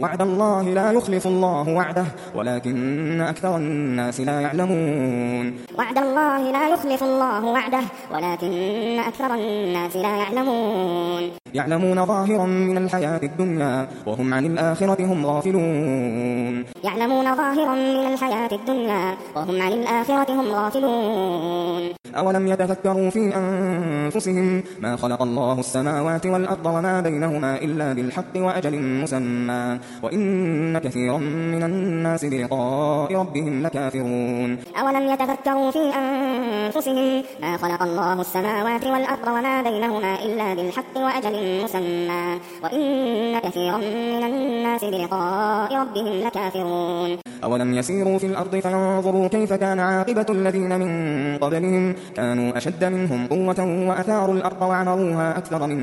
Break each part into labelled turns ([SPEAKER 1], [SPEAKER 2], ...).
[SPEAKER 1] وعد الله لا يخلف الله وعده ولكن أكثر الناس لا يعلمون
[SPEAKER 2] وعد الله لا يخلف الله وعده ولكن أكثر الناس لا يعلمون
[SPEAKER 1] يعلمون ظاهرا من الحياة الدنيا وهم عن الآخرة هم غافلون
[SPEAKER 2] يعلمون ظاهرا من الحياة الدنيا وهم عن الآخرة هم غافلون
[SPEAKER 1] أولم يتفكروا في أنفسهم ما خلق الله السماوات والأرض وما بينهما إلا بالحق وأجل مسمى وإن كثيرا من الناس بلقاء ربهم لكافرون
[SPEAKER 2] أولم يتفكروا في أنفسهم ما خلق الله السماوات والأرض وما بينهما إلا بالحق وأجل مسمى وإن كثيرا من الناس بلقاء ربهم لكافرون
[SPEAKER 1] أولم يسيروا في الأرض فينظروا كيف كان عاقبة الذين من قبلهم كانوا أشد منهم قوة وأثاروا الأرض وعمروها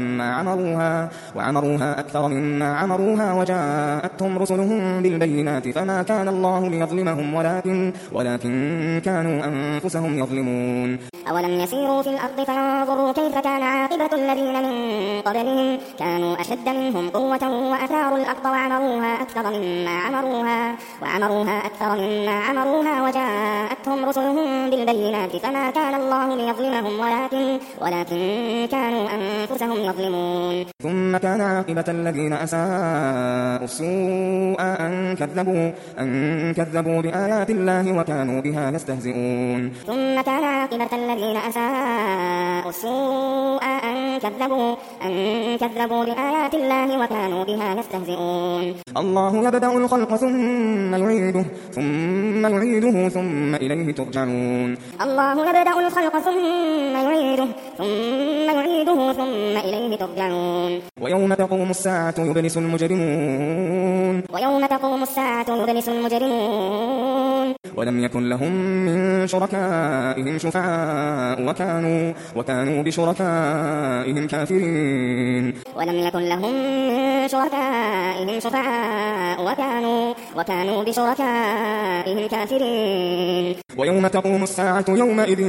[SPEAKER 1] أكثر مما عمروها وجاءتهم رسلهم بالبينات فما كان الله ليظلمهم ولكن كانوا أنفسهم يظلمون
[SPEAKER 2] أولم يسيروا في الأرض فينظروا كيف كان عاقبة الذين من قبلهم كانوا أشد منهم قوة وأثاروا الأرض وعمروها أكثر مما عمروها وجاءتهم رسلهم بالبينات فما كان الله ليظلمهم ولكن كانوا أنفسهم يظلمون
[SPEAKER 1] ثم كان عاقبة الذين أساءوا السوء أن كذبوا بآيات الله وكانوا بها يستهزئون
[SPEAKER 2] ثم كان عاقبة الذين أساءوا السوء أن كذبوا بآيات الله وكانوا بها يستهزئون
[SPEAKER 1] الله يبدأ الخلق ثم يعيده ثم إليه ترجعون
[SPEAKER 2] الله يبدأ الخلق ثم يعيده ثم إليه ترجعون
[SPEAKER 1] ويوم تقوم الساعة يبلس المجرمون ولم يكن لهم من شركائهم شفعاء وكانوا بشركائهم كافرين
[SPEAKER 2] ولم يكن لهم من شركائهم شفعاء وكانوا بشركائهم كافرين
[SPEAKER 1] ويوم تقوم الساعة يومئذ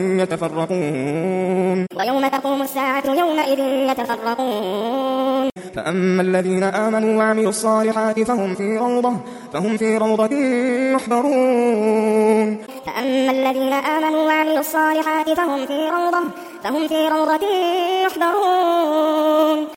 [SPEAKER 1] يتفرقون فأما الذين آمنوا وعملوا الصالحات فهم في روضة يحبرون
[SPEAKER 2] فأما الذين آمنوا وعملوا الصالحات فهم في روضة يحبرون